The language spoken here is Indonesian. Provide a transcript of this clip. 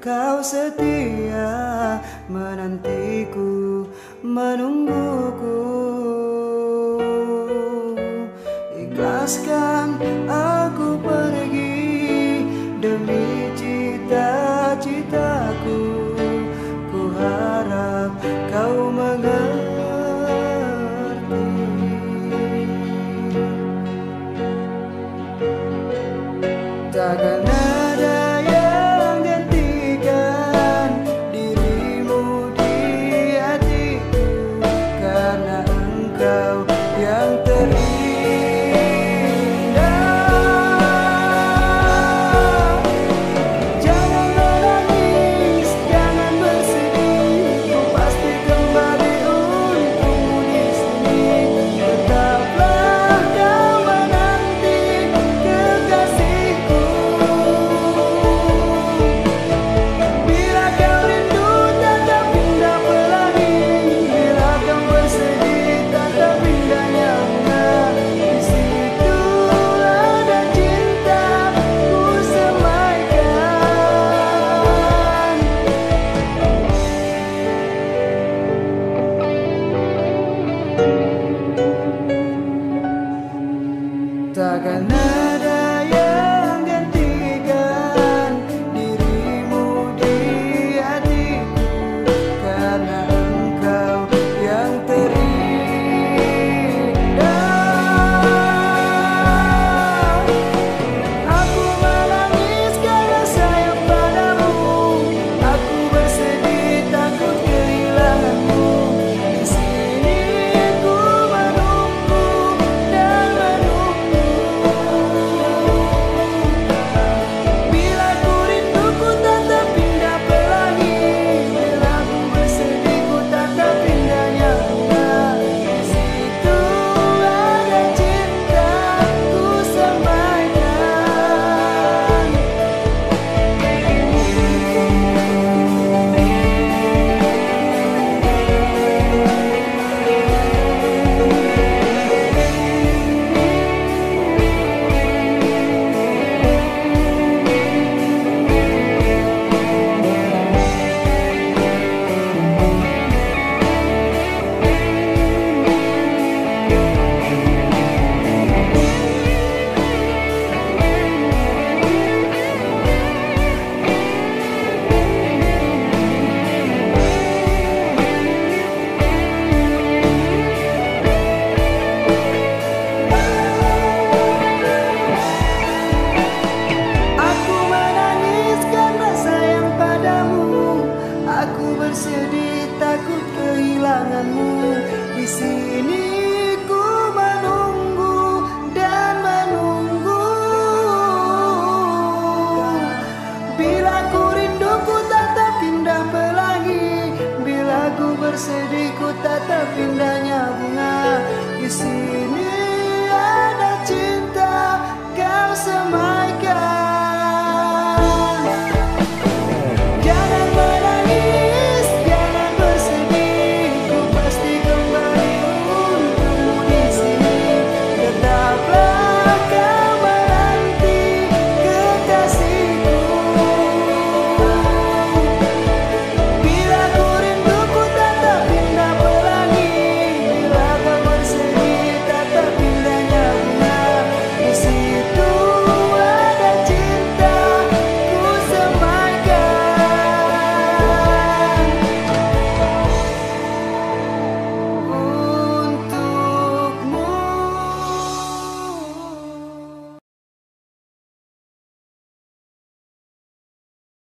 kau setia menantiku, menungguku. Ikhlaskan aku pergi demi cita-citaku. Ku harap kau mengerti. Takkan ada yang gantikan dirimu di hatiku, karena engkau yang terindah. Jangan menangis, jangan bersedih, ku pasti kembali untukmu di sini. Tetaplah kau menanti kekasihku. Bila kau rindu tanda pindah pelangi, bila kau bersedih tanda pindahnya bunga. Di situ ada cinta ku semaikan. Takkan ada yang gantikan dirimu di hatiku, karena engkau yang terindah. Aku menangis karena sayang padamu, aku bersedih takut kehilanganmu. Di sini ku menunggu dan menunggu. Bila ku rindu ku tatap pindah pelangi, bila ku bersedih ku tatap pindahnya bunga. Di situ ada cinta ku semaikan. Aku menangis karena sayang padamu, aku bersedih takut kehilanganmu. Di sini ku menunggu dan menunggu. Bila ku rindu ku tatap pindah pelangi, bila ku bersedih ku tatap pindahnya bunga. Di sini